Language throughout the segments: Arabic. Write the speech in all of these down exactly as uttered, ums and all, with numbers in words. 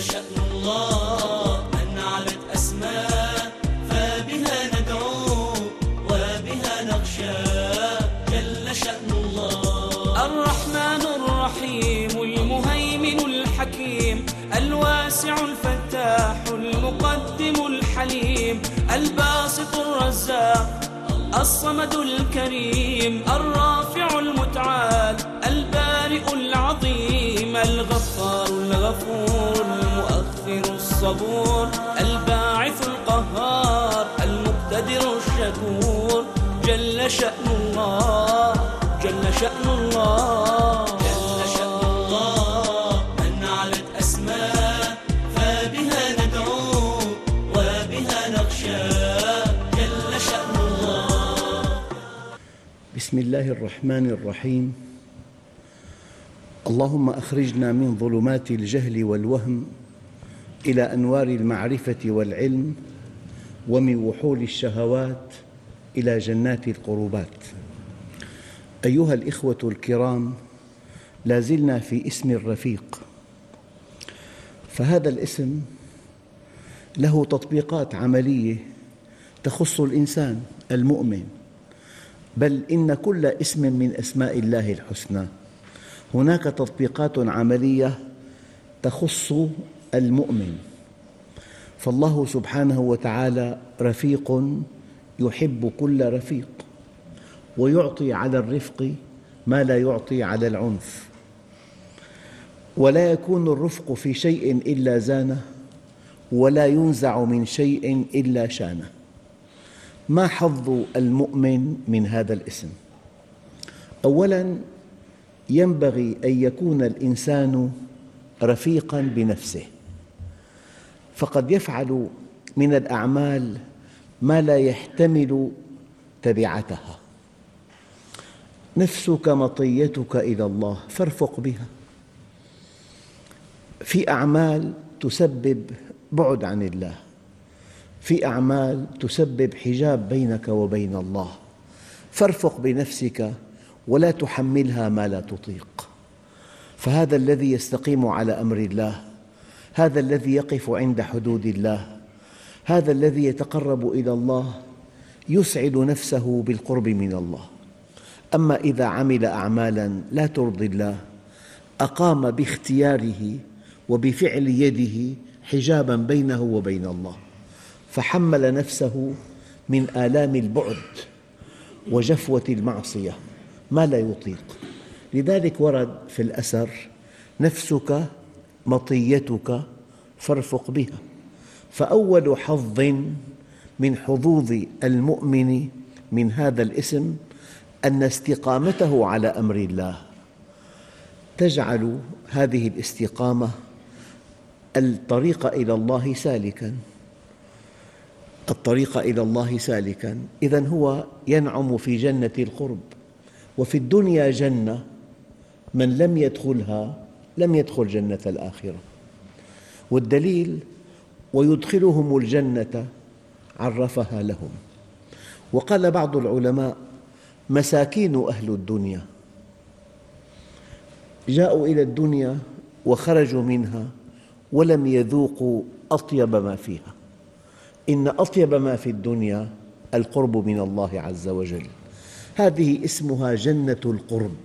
شأن الله من علت أسماء فبها ندعو وبها نخشى جل شأن الله. الرحمن الرحيم المهيمن الحكيم الواسع الفتاح المقدم الحليم الباسط الرزاق الصمد الكريم الرافع المتعال البارئ العظيم الغفار الغفور المؤخر الصبور الباعث القهار المقتدر الشكور جل شأن الله جل شأن الله جل شأن الله من علت أسماء فبها ندعو وبها نخشى جل شأن الله. بسم الله الرحمن الرحيم. اللهم أخرجنا من ظلمات الجهل والوهم إلى أنوار المعرفة والعلم، ومن وحول الشهوات إلى جنات القربات. أيها الإخوة الكرام، لا زلنا في اسم الرفيق، فهذا الاسم له تطبيقات عملية تخص الإنسان المؤمن، بل إن كل اسم من أسماء الله الحسنى هناك تطبيقات عملية تخص المؤمن. فالله سبحانه وتعالى رفيق يحب كل رفيق، ويعطي على الرفق ما لا يعطي على العنف، ولا يكون الرفق في شيء إلا زانه، ولا ينزع من شيء إلا شانه. ما حظ المؤمن من هذا الاسم؟ أولاً، ينبغي أن يكون الإنسان رفيقاً بنفسه، فقد يفعل من الأعمال ما لا يحتمل تبعتها. نفسك مطيتك إلى الله فارفق بها. في أعمال تسبب بعد عن الله، في أعمال تسبب حجاب بينك وبين الله، فارفق بنفسك ولا تحملها ما لا تطيق. فهذا الذي يستقيم على أمر الله، هذا الذي يقف عند حدود الله، هذا الذي يتقرب إلى الله يسعد نفسه بالقرب من الله. أما إذا عمل أعمالاً لا ترضي الله، أقام باختياره وبفعل يده حجاباً بينه وبين الله، فحمل نفسه من آلام البعد وجفوة المعصية ما لا يطيق. لذلك ورد في الأثر: نفسك مطيتك فارفق بها. فأول حظ من حظوظ المؤمن من هذا الاسم أن استقامته على أمر الله تجعل هذه الاستقامة الطريق إلى الله سالكاً، الطريق إلى الله سالكاً. إذن هو ينعم في جنة القرب، وفي الدنيا جنة من لم يدخلها لم يدخل جنة الآخرة. والدليل: ويدخلهم الجنة عرفها لهم. وقال بعض العلماء: مساكين أهل الدنيا جاءوا إلى الدنيا وخرجوا منها ولم يذوقوا أطيب ما فيها. إن أطيب ما في الدنيا القرب من الله عز وجل. هذه اسمها جنة القرب.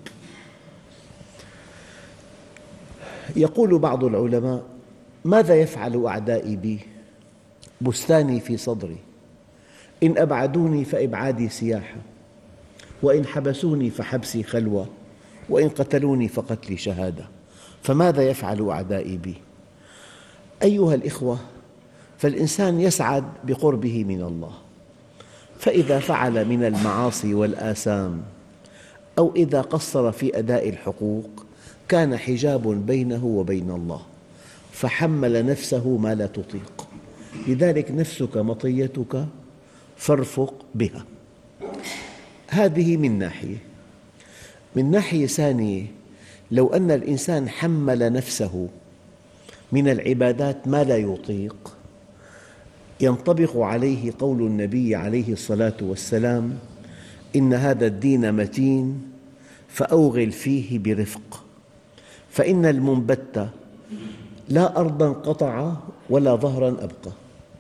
يقول بعض العلماء: ماذا يفعل أعدائي بي؟ بستاني في صدري، إن أبعدوني فإبعادي سياحة، وإن حبسوني فحبسي خلوة، وإن قتلوني فقتلي شهادة. فماذا يفعل أعدائي بي؟ أيها الإخوة، فالإنسان يسعد بقربه من الله، فإذا فعل من المعاصي والآثام أو إذا قصر في أداء الحقوق كان حجاب بينه وبين الله، فحمل نفسه ما لا تطيق. لذلك نفسك مطيتك فارفق بها. هذه من ناحية. من ناحية ثانية، لو أن الإنسان حمل نفسه من العبادات ما لا يطيق ينطبق عليه قول النبي عليه الصلاة والسلام: إن هذا الدين متين فأوغل فيه برفق، فإن المنبت لا أرضاً قطع ولا ظهراً أبقى.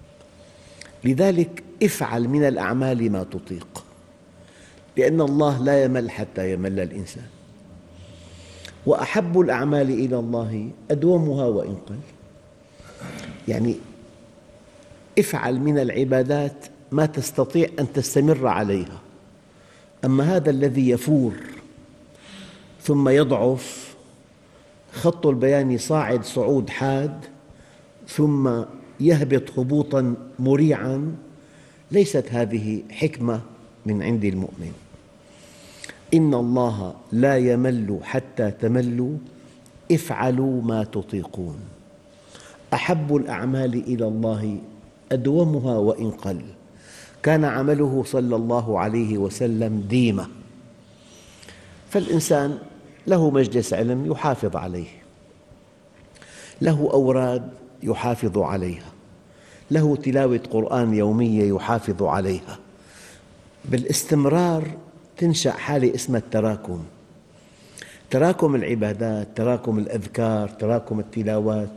لذلك افعل من الأعمال ما تطيق، لأن الله لا يمل حتى يمل الإنسان. وأحب الأعمال إلى الله أدومها وإن قل. يعني افعل من العبادات ما تستطيع أن تستمر عليها. أما هذا الذي يفور ثم يضعف، خط البيان صاعد صعود حاد ثم يهبط هبوطاً مريعاً، ليست هذه حكمة من عند المؤمن. إن الله لا يمل حتى تملوا، افعلوا ما تطيقون. أحب الأعمال إلى الله أدومها وإن قل. كان عمله صلى الله عليه وسلم ديمة، فالإنسان له مجلس علم يحافظ عليه، له أوراد يحافظ عليها، له تلاوة قرآن يومية يحافظ عليها. بالاستمرار تنشأ حالة اسمها التراكم، تراكم العبادات، تراكم الأذكار، تراكم التلاوات.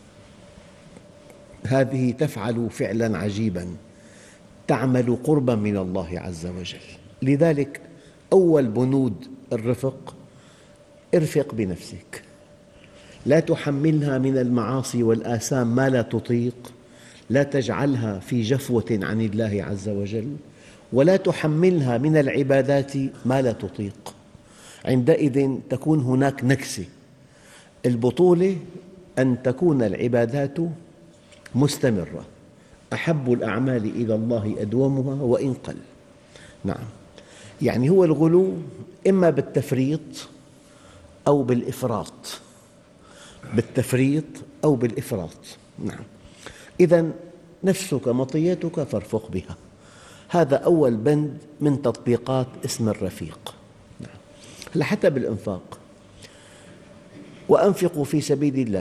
هذه تفعل فعلاً عجيباً، تعمل قرباً من الله عز وجل. لذلك أول بنود الرفق: ارفق بنفسك، لا تحملها من المعاصي والآثام ما لا تطيق، لا تجعلها في جفوة عن الله عز وجل، ولا تحملها من العبادات ما لا تطيق. عندئذ تكون هناك نكسة. البطولة أن تكون العبادات مستمرة. أحب الأعمال إلى الله أدومها وإن قل. نعم، يعني هو الغلو إما بالتفريط أو بالإفراط، بالتفريط أو بالإفراط. نعم. إذن نفسك مطيتك فارفق بها. هذا أول بند من تطبيقات اسم الرفيق. نعم. حتى بالإنفاق: وأنفقوا في سبيل الله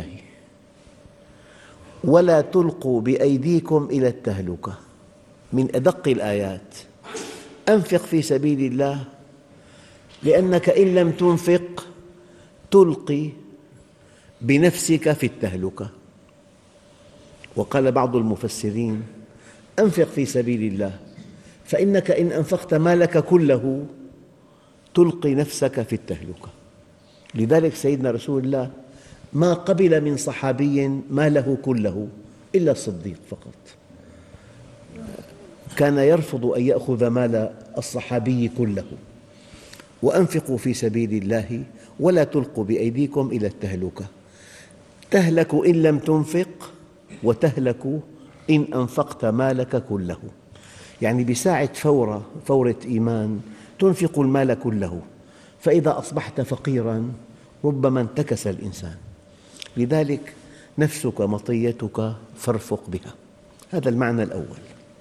ولا تلقوا بأيديكم إلى التهلكة. من أدق الآيات. أنفق في سبيل الله، لأنك إن لم تنفق تلقي بنفسك في التهلكة. وقال بعض المفسرين: أنفق في سبيل الله، فإنك إن أنفقت مالك كله تلقي نفسك في التهلكة. لذلك سيدنا رسول الله ما قبل من صحابي ماله كله إلا الصديق فقط. كان يرفض أن يأخذ مال الصحابي كله. وأنفقوا في سبيل الله ولا تلقوا بأيديكم إلى التهلكة. تهلك إن لم تنفق، وتهلك إن أنفقت مالك كله. يعني بساعة فورة فورة إيمان تنفق المال كله، فإذا أصبحت فقيراً ربما انتكس الإنسان. لذلك نفسك مطيتك فارفق بها. هذا المعنى الأول.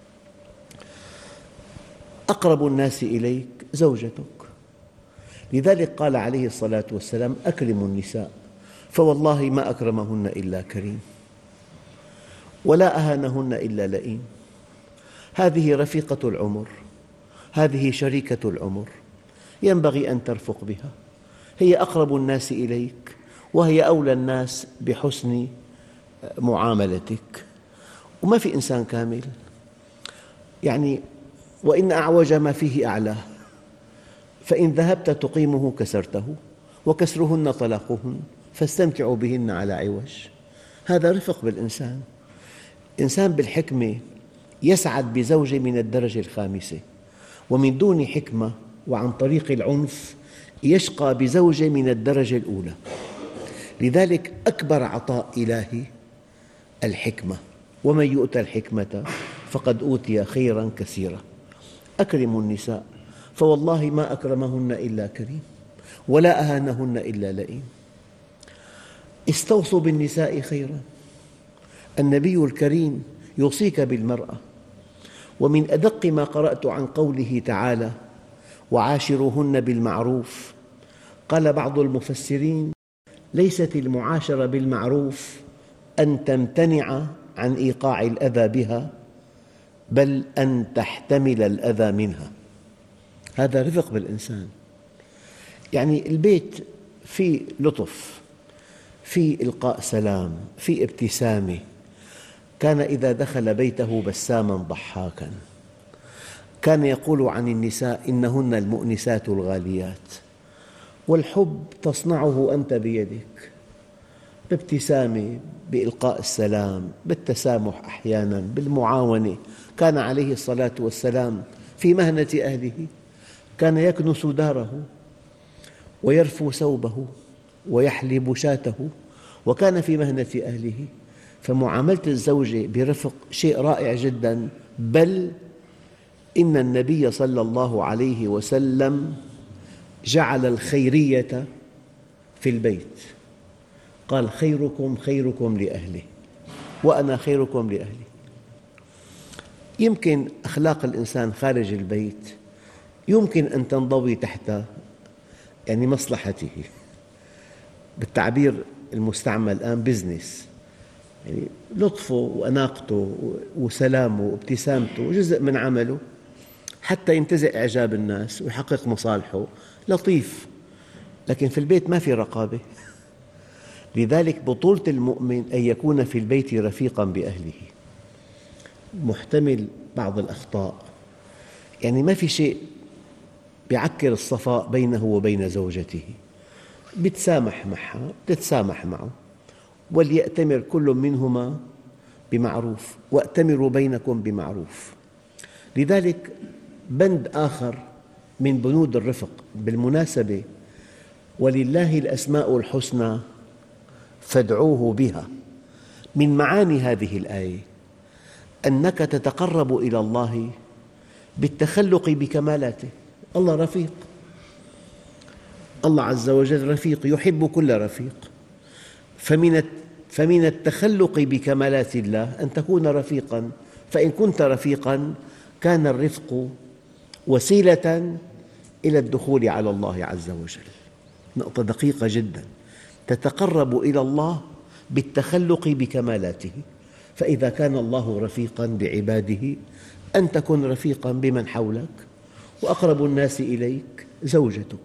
أقرب الناس إليك زوجتك. لذلك قال عليه الصلاة والسلام: أكرموا النساء، فوالله ما أكرمهن إلا كريم، ولا أهانهن إلا لئيم. هذه رفيقة العمر، هذه شريكة العمر، ينبغي أن ترفق بها. هي أقرب الناس إليك، وهي أولى الناس بحسن معاملتك. وما في إنسان كامل، يعني وإن أعوج ما فيه أعلاه، فإن ذهبت تقيمه كسرته، وكسرهن طلاقهن، فاستمتعوا بهن على عوج. هذا رفق بالإنسان. إنسان بالحكمة يسعد بزوجة من الدرجة الخامسة، ومن دون حكمة وعن طريق العنف يشقى بزوجة من الدرجة الأولى. لذلك أكبر عطاء إلهي الحكمة، ومن يؤت الحكمة فقد أوتي خيراً كثيراً. أكرموا النساء، فوالله ما أكرمهن إلا كريم، ولا أهانهن إلا لئيم. استوصوا بالنساء خيراً. النبي الكريم يوصيك بالمرأة. ومن أدق ما قرأت عن قوله تعالى: وعاشروهن بالمعروف، قال بعض المفسرين: ليست المعاشرة بالمعروف أن تمتنع عن إيقاع الأذى بها، بل أن تحتمل الأذى منها. هذا رفق بالإنسان. يعني البيت فيه لطف، في إلقاء سلام، في ابتسامة. كان إذا دخل بيته بساما ضحاكا. كان يقول عن النساء إنهن المؤنسات الغاليات. والحب تصنعه أنت بيدك، بابتسامة، بإلقاء السلام، بالتسامح أحياناً، بالمعاونة. كان عليه الصلاة والسلام في مهنة أهله، كان يكنس داره ويرفو ثوبه ويحلب شاته، وكان في مهنة أهله. فمعاملة الزوجة برفق شيء رائع جداً. بل إن النبي صلى الله عليه وسلم جعل الخيرية في البيت. قال: خيركم خيركم لأهله وأنا خيركم لأهلي. يمكن أخلاق الإنسان خارج البيت يمكن أن تنضوي تحت يعني مصلحته، بالتعبير المستعمل الآن بزنس، يعني لطفه وأناقته وسلامه وابتسامته جزء من عمله حتى ينتزع إعجاب الناس ويحقق مصالحه، لطيف. لكن في البيت ما في رقابة. لذلك بطولة المؤمن أن يكون في البيت رفيقاً بأهله، محتمل بعض الأخطاء، يعني ما في شيء يعكر الصفاء بينه وبين زوجته، يتسامح معها، تتسامح معه، وليأتمر كل منهما بمعروف، وأتمروا بينكم بمعروف. لذلك بند آخر من بنود الرفق بالمناسبة: ولله الأسماء الحسنى فادعوه بها. من معاني هذه الآية أنك تتقرب إلى الله بالتخلق بكمالاته. الله رفيق، الله عز وجل رفيق، يحب كل رفيق. فمن فمن التخلق بكمالات الله أن تكون رفيقاً. فإن كنت رفيقاً كان الرفق وسيلة إلى الدخول على الله عز وجل. نقطة دقيقة جداً. تتقرب إلى الله بالتخلق بكمالاته. فإذا كان الله رفيقاً بعباده أن تكن رفيقاً بمن حولك، وأقرب الناس إليك زوجتك.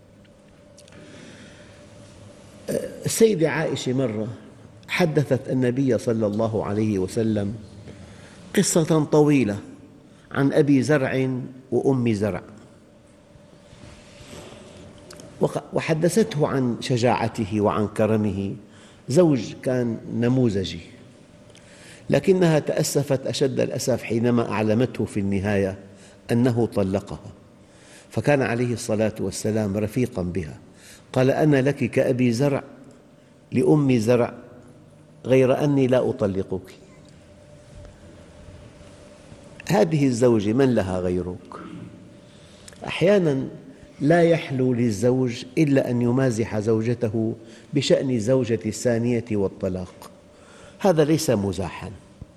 السيدة عائشة مرة حدثت النبي صلى الله عليه وسلم قصة طويلة عن أبي زرع وأم زرع، وحدثته عن شجاعته وعن كرمه. زوج كان نموذجي، لكنها تأسفت أشد الأسف حينما أعلمته في النهاية أنه طلقها. فكان عليه الصلاة والسلام رفيقاً بها. قال: أنا لك كأبي زرع لأم زرع، غير أني لا أطلقك. هذه الزوجة من لها غيرك؟ أحياناً لا يحلو للزوج إلا أن يمازح زوجته بشأن الزوجة الثانية والطلاق. هذا ليس مزاحاً،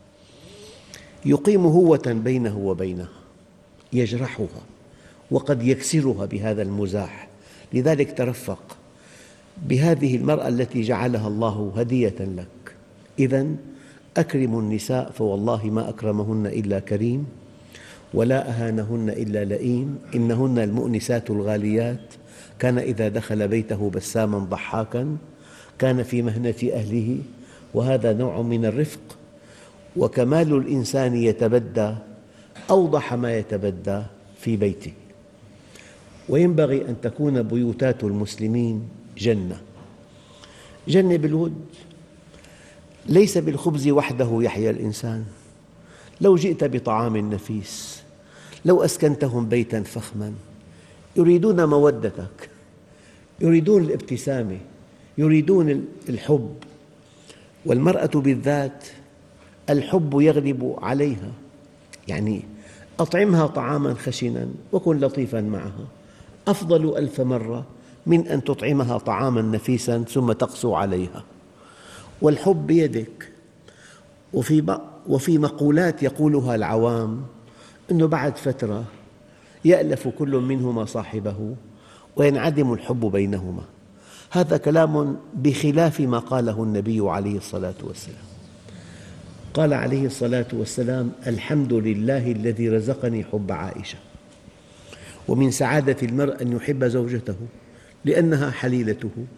يقيم هوة بينه وبينها، يجرحها وقد يكسرها بهذا المزاح. لذلك ترفق بهذه المرأة التي جعلها الله هدية لك. إذن أكرموا النساء فوالله ما أكرمهن إلا كريم، ولا أهانهن إلا لئيم. إنهن المؤنسات الغاليات. كان إذا دخل بيته بساما ضحاكا. كان في مهنة أهله، وهذا نوع من الرفق. وكمال الإنسان يتبدى أوضح ما يتبدى في بيته. وينبغي أن تكون بيوتات المسلمين جنة، جنة بالود. ليس بالخبز وحده يحيا الإنسان. لو جئت بطعام نفيس، لو أسكنتهم بيتاً فخماً، يريدون مودتك، يريدون الابتسامة، يريدون الحب. والمرأة بالذات الحب يغلب عليها. يعني أطعمها طعاماً خشناً وكن لطيفاً معها، أفضل ألف مرة من أن تطعمها طعاماً نفيساً ثم تقسو عليها. والحب بيدك. وفي وفي مقولات يقولها العوام أنه بعد فترة يألف كل منهما صاحبه وينعدم الحب بينهما. هذا كلام بخلاف ما قاله النبي عليه الصلاة والسلام. قال عليه الصلاة والسلام: الحمد لله الذي رزقني حب عائشة. ومن سعادة المرء أن يحب زوجته لأنها حليلته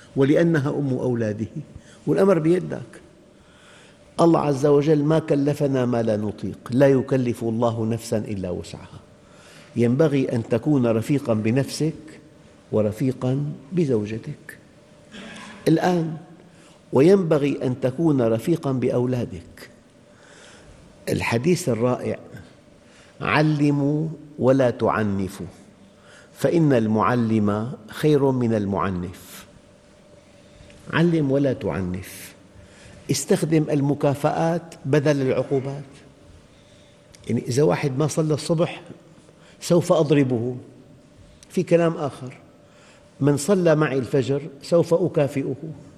ولأنها أم أولاده، والأمر بيدك. الله عز وجل ما كلفنا ما لا نطيق، لا يكلف الله نفساً إلا وسعها. ينبغي أن تكون رفيقاً بنفسك ورفيقاً بزوجتك الآن، وينبغي أن تكون رفيقاً بأولادك. الحديث الرائع: علموا ولا تعنفوا فإن المعلم خير من المعنف. علم ولا تعنف، استخدم المكافآت بدل العقوبات. يعني إذا واحد ما صلى الصبح سوف أضربه، في كلام آخر: من صلى معي الفجر سوف أكافئه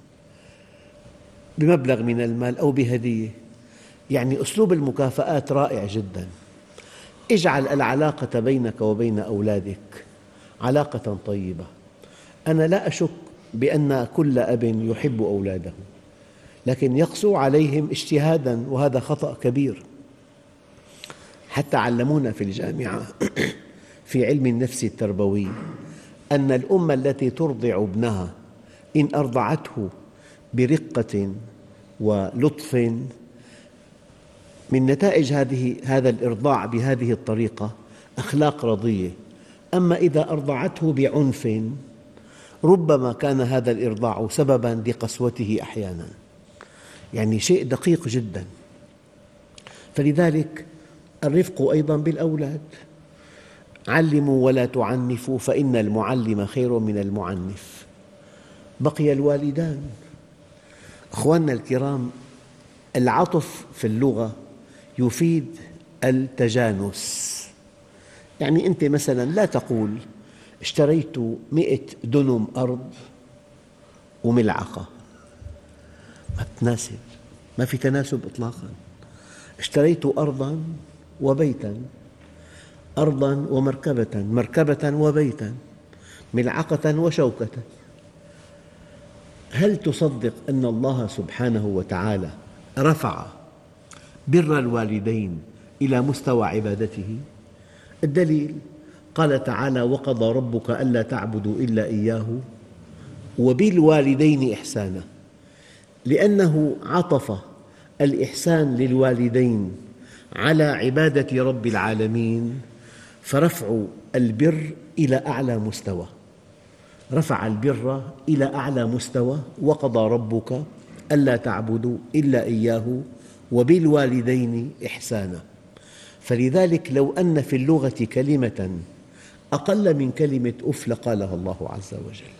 بمبلغ من المال أو بهدية. يعني أسلوب المكافآت رائع جداً. اجعل العلاقة بينك وبين أولادك علاقة طيبة. أنا لا أشك بأن كل أب يحب أولاده، لكن يقسو عليهم اجتهاداً، وهذا خطأ كبير. حتى علمونا في الجامعة في علم النفس التربوي أن الأم التي ترضع ابنها إن أرضعته برقة ولطف، من نتائج هذه هذا الإرضاع بهذه الطريقة أخلاق رضية. أما إذا أرضعته بعنف ربما كان هذا الإرضاع سبباً لقسوته أحياناً. يعني شيء دقيق جداً. فلذلك الرفق أيضاً بالأولاد. علموا ولا تعنفوا فإن المعلم خير من المعنف. بقي الوالدان. أخواننا الكرام، العطف في اللغة يفيد التجانس. يعني أنت مثلاً لا تقول اشتريت مئة دنم أرض وملعقة، ما تناسب، ما في تناسب إطلاقاً. اشتريت أرضاً وبيتاً، أرضاً ومركبة، مركبة وبيتاً، ملعقة وشوكة. هل تصدق أن الله سبحانه وتعالى رفع بر الوالدين إلى مستوى عبادته؟ الدليل: قال تعالى: وقضى ربك ألا تعبدوا إلا إياه وبالوالدين إحسانا. لأنه عطف الإحسان للوالدين على عبادة رب العالمين، فرفع البر إلى أعلى مستوى، رفع البر إلى أعلى مستوى. وقضى ربك ألا تعبدوا إلا إياه وبالوالدين إحسانا. فلذلك لو أن في اللغة كلمة أقل من كلمة أف لقالها الله عز وجل.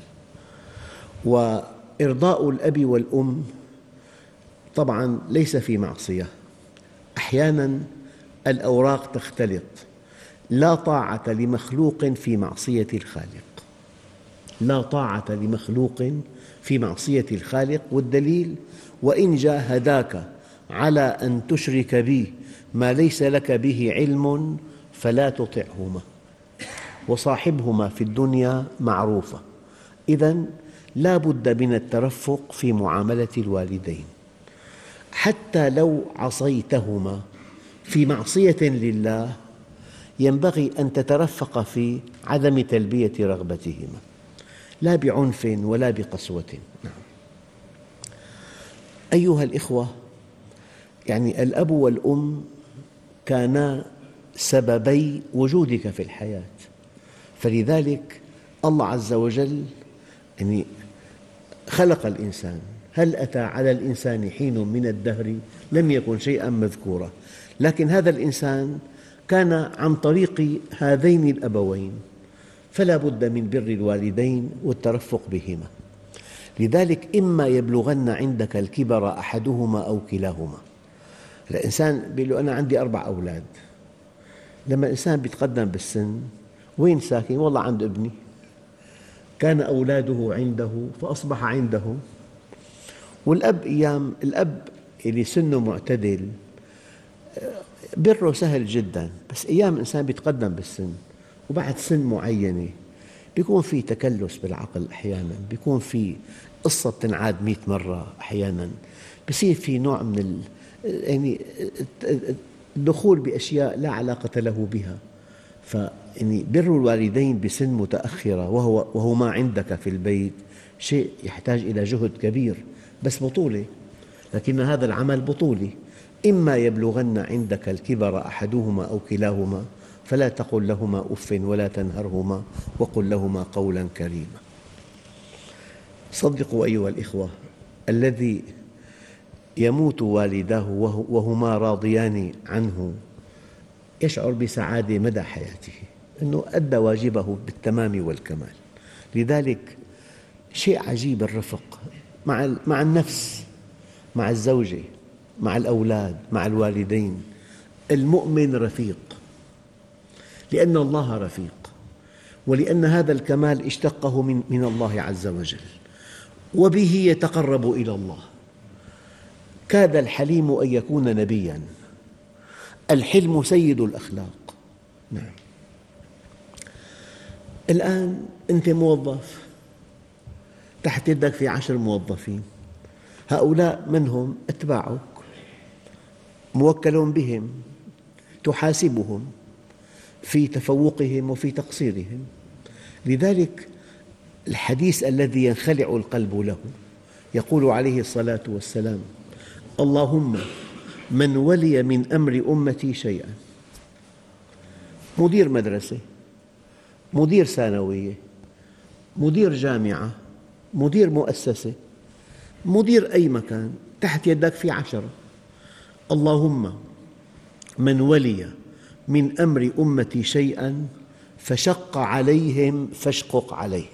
وإرضاء الأب والأم طبعاً ليس في معصية. أحياناً الأوراق تختلط. لا طاعة لمخلوق في معصية الخالق، لا طاعة لمخلوق في معصية الخالق. والدليل: وإن جاهداك على أن تشرك بي ما ليس لك به علم فلا تطعهما وصاحبهما في الدنيا معروفة. إذن لا بد من الترفق في معاملة الوالدين، حتى لو عصيتهما في معصية لله ينبغي أن تترفق في عدم تلبية رغبتهما، لا بعنف ولا بقسوة. نعم. أيها الإخوة، يعني الأب والأم كانا سببي وجودك في الحياة، فلذلك الله عز وجل يعني خلق الإنسان. هل أتى على الإنسان حين من الدهر لم يكن شيئاً مذكورا، لكن هذا الإنسان كان عن طريق هذين الأبوين، فلا بد من بر الوالدين والترفق بهما. لذلك إما يبلغن عندك الكبر أحدهما أو كلاهما. الإنسان يقول له أنا عندي أربع أولاد. لما الإنسان يتقدم بالسن، وين ساكن؟ والله عند ابني. كان أولاده عنده فأصبح عنده. والأب أيام الأب اللي سنه معتدل بره سهل جداً، بس أيام الإنسان يتقدم بالسن وبعد سن معينة بيكون في تكلس بالعقل أحياناً، بيكون في قصة تنعاد مئة مرة أحياناً، بيصير في نوع من ال يعني الدخول بأشياء لا علاقة له بها. فيعني بر الوالدين بسن متأخرة وهو وهو ما عندك في البيت شيء يحتاج إلى جهد كبير، بس بطولة، لكن هذا العمل بطولة. إما يبلغن عندك الكبر أحدهما أو كلاهما فلا تقل لهما أف ولا تنهرهما وقل لهما قولا كريما. صدقوا أيها الإخوة، الذي يموت والداه وهما راضيان عنه يشعر بسعادة مدى حياته، أنه أدى واجبه بالتمام والكمال. لذلك شيء عجيب الرفق مع مع النفس، مع الزوجة، مع الأولاد، مع الوالدين. المؤمن رفيق لأن الله رفيق، ولأن هذا الكمال اشتقه من من الله عز وجل، وبه يتقرب إلى الله. كاد الحليم أن يكون نبياً. الحلم سيد الأخلاق. نعم. الآن أنت موظف، تحت يدك في عشر موظفين، هؤلاء من هم؟ أتباعك، موكل بهم، تحاسبهم في تفوقهم وفي تقصيرهم. لذلك الحديث الذي ينخلع القلب له يقول عليه الصلاة والسلام: اللهم من ولي من أمر أمتي شيئاً، مدير مدرسة، مدير ثانوية، مدير جامعة، مدير مؤسسة، مدير أي مكان، تحت يدك في عشرة. اللهم من ولي من أمر أمتي شيئاً فشق عليهم فاشقق عليه.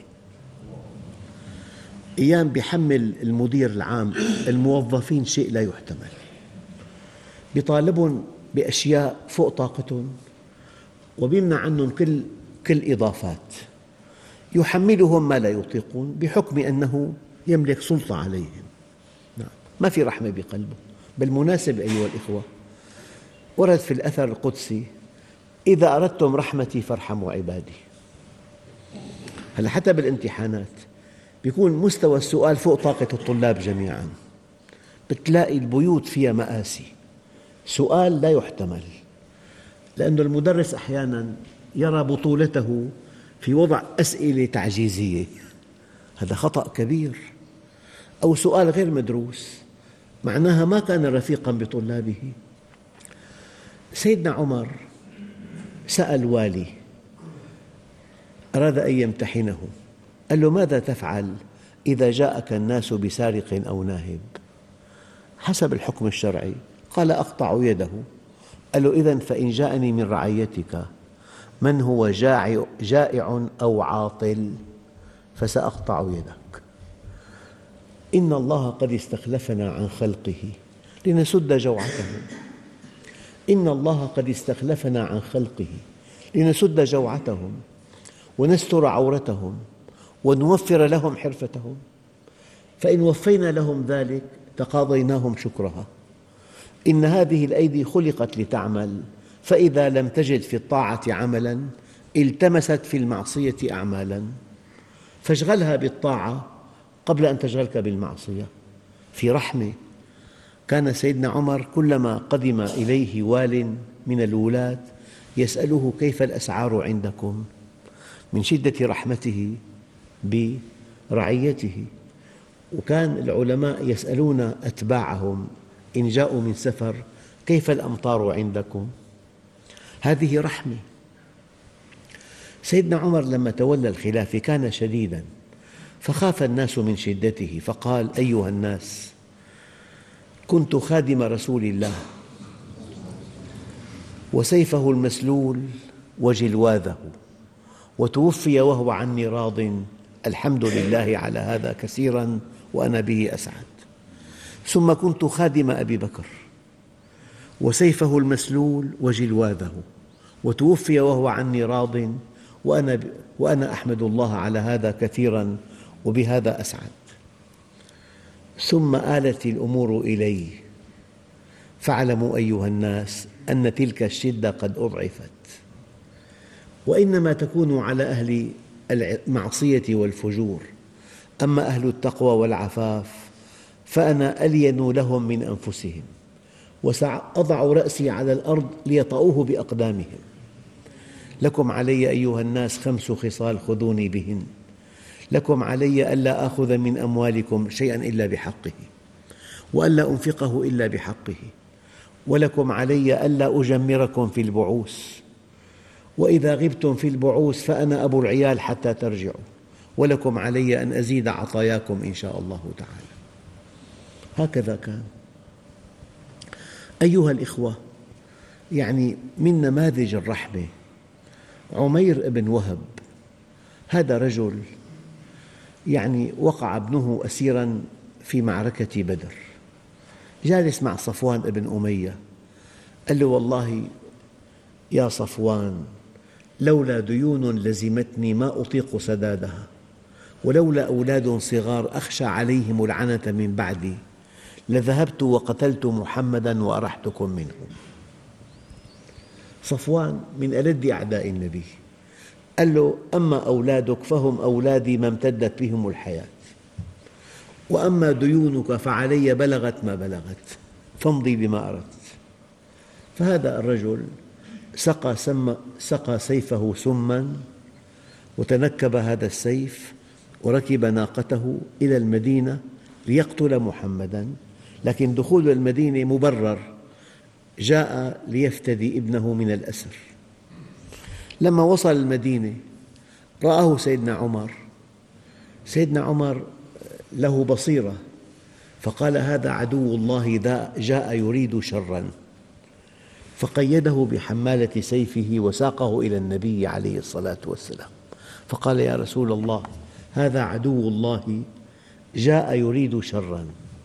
أيام بيحمل المدير العام الموظفين شيء لا يحتمل، بيطالبهم بأشياء فوق طاقتهم وبيمنع عنهم كل كل إضافات، يحملهم ما لا يطيقون بحكم أنه يملك سلطة عليهم. نعم. ما في رحمة بقلبه. بالمناسبة أيها الإخوة، ورد في الأثر القدسي: إذا أردتم رحمتي فارحموا عبادي. هلا حتى بالامتحانات بيكون مستوى السؤال فوق طاقة الطلاب جميعاً، بتلاقي البيوت فيها مآسي، سؤال لا يحتمل، لأن المدرس أحياناً يرى بطولته في وضع أسئلة تعجيزية. هذا خطأ كبير. أو سؤال غير مدروس، معناها ما كان رفيقاً بطلابه. سيدنا عمر سأل والي أراد أن يمتحنه، قال له: ماذا تفعل إذا جاءك الناس بسارق أو ناهب؟ حسب الحكم الشرعي. قال: أقطع يده. قال له: إذن فإن جاءني من رعيتك من هو جائع, جائع أو عاطل فسأقطع يدك. إن الله قد استخلفنا عن خلقه لنسد جوعتهم. إن الله قد استخلفنا عن خلقه لنسد جوعتهم ونستر عورتهم ونوفر لهم حرفتهم، فإن وفينا لهم ذلك تقاضيناهم شكرها. إن هذه الأيدي خلقت لتعمل، فإذا لم تجد في الطاعة عملاً التمست في المعصية أعمالاً، فاشغلها بالطاعة قبل أن تشغلك بالمعصية. في رحمة. كان سيدنا عمر كلما قدم إليه وال من الولاة يسأله: كيف الأسعار عندكم؟ من شدة رحمته برعيته. وكان العلماء يسألون أتباعهم إن جاءوا من سفر: كيف الأمطار عندكم؟ هذه رحمة. سيدنا عمر لما تولى الخلافة كان شديداً، فخاف الناس من شدته فقال: أيها الناس، كنت خادم رسول الله وسيفه المسلول وجلواذه، وتوفي وهو عني راض، الحمد لله على هذا كثيراً وأنا به أسعد. ثم كنت خادم أبي بكر وسيفه المسلول وجلواذه، وتوفي وهو عني راض، وأنا, وأنا أحمد الله على هذا كثيراً وبهذا أسعد. ثم آلت الأمور إلي، فاعلموا أيها الناس أن تلك الشدة قد أضعفت، وإنما تكون على أهل المعصية والفجور، أما أهل التقوى والعفاف فأنا ألين لهم من أنفسهم، وسأضع رأسي على الأرض ليطؤوه بأقدامهم. لكم علي أيها الناس خمس خصال خذوني بهن. لكم علي ألا آخذ من أموالكم شيئا إلا بحقه، وألا أنفقه إلا بحقه، ولكم علي ألا أجمركم في البعوث، وإذا غبتم في البعوث فأنا أبو العيال حتى ترجعوا، ولكم علي أن أزيد عطاياكم إن شاء الله تعالى. هكذا كان. أيها الإخوة، يعني من نماذج الرحمة عمير بن وهب. هذا رجل يعني وقع ابنه أسيراً في معركة بدر، جالس مع صفوان بن أمية، قال له: والله يا صفوان، لولا ديون لزمتني ما أطيق سدادها، ولولا أولاد صغار أخشى عليهم العنة من بعدي، لذهبت وقتلت محمداً وأرحتكم منه. صفوان من ألد أعداء النبي، قال له: أما أولادك فهم أولادي ما امتدت بهم الحياة، وأما ديونك فعلي بلغت ما بلغت، فامضي بما أردت. فهذا الرجل سقى, سم سقى سيفه سماً، وتنكب هذا السيف وركب ناقته إلى المدينة ليقتل محمداً، لكن دخول المدينة مبرر، جاء ليفتدي ابنه من الأسر. لما وصل المدينة رآه سيدنا عمر. سيدنا عمر له بصيرة، فقال: هذا عدو الله جاء يريد شراً، فقيده بحمالة سيفه وساقه إلى النبي عليه الصلاة والسلام، فقال: يا رسول الله، هذا عدو الله جاء يريد شراً.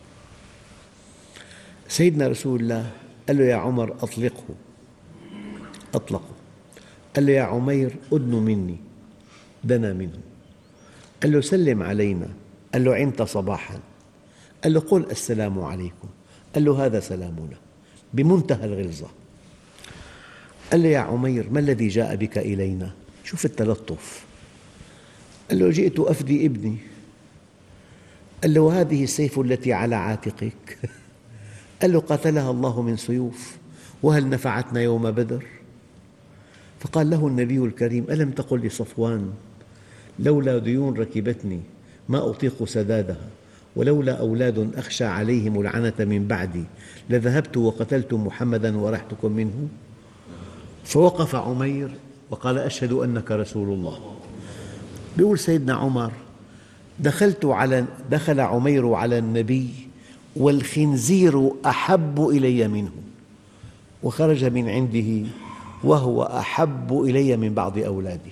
سيدنا رسول الله قال له: يا عمر أطلقه. أطلقه. قال له: يا عمير أدن مني. دنا منه. قال له: سلم علينا. قال له: عنت صباحاً. قال له: قل السلام عليكم. قال له: هذا سلامنا، بمنتهى الغلظة. قال له: يا عمير، ما الذي جاء بك إلينا؟ شوف التلطف. قال له: جئت أفدي ابني. قال له: هذه السيف التي على عاتقك؟ قال له: قتلها الله من سيوف، وهل نفعتنا يوم بدر؟ فقال له النبي الكريم: ألم تقل لصفوان لولا ديون ركبتني ما أطيق سدادها، ولولا أولاد أخشى عليهم العنة من بعدي، لذهبت وقتلت محمداً ورحتكم منه؟ فوقف عمير وقال: أشهد أنك رسول الله. يقول سيدنا عمر: دخلت على دخل عمير على النبي والخنزير أحب إلي منه، وخرج من عنده وهو أحب إلي من بعض أولادي.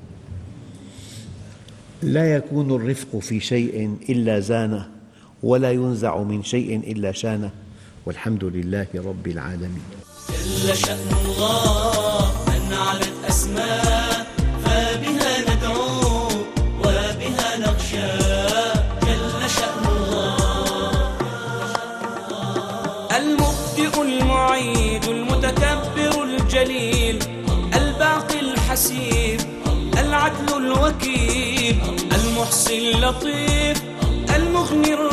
لا يكون الرفق في شيء إلا زانه، ولا ينزع من شيء إلا شانه، والحمد لله رب العالمين. جل شأن الله من علت أسماء، فبها ندعو وبها نخشى. جل شأن الله المبدئ المعيد المتكبر الجليل الباقي الحسيب العدل الوكيل المحصي اللطيف المغني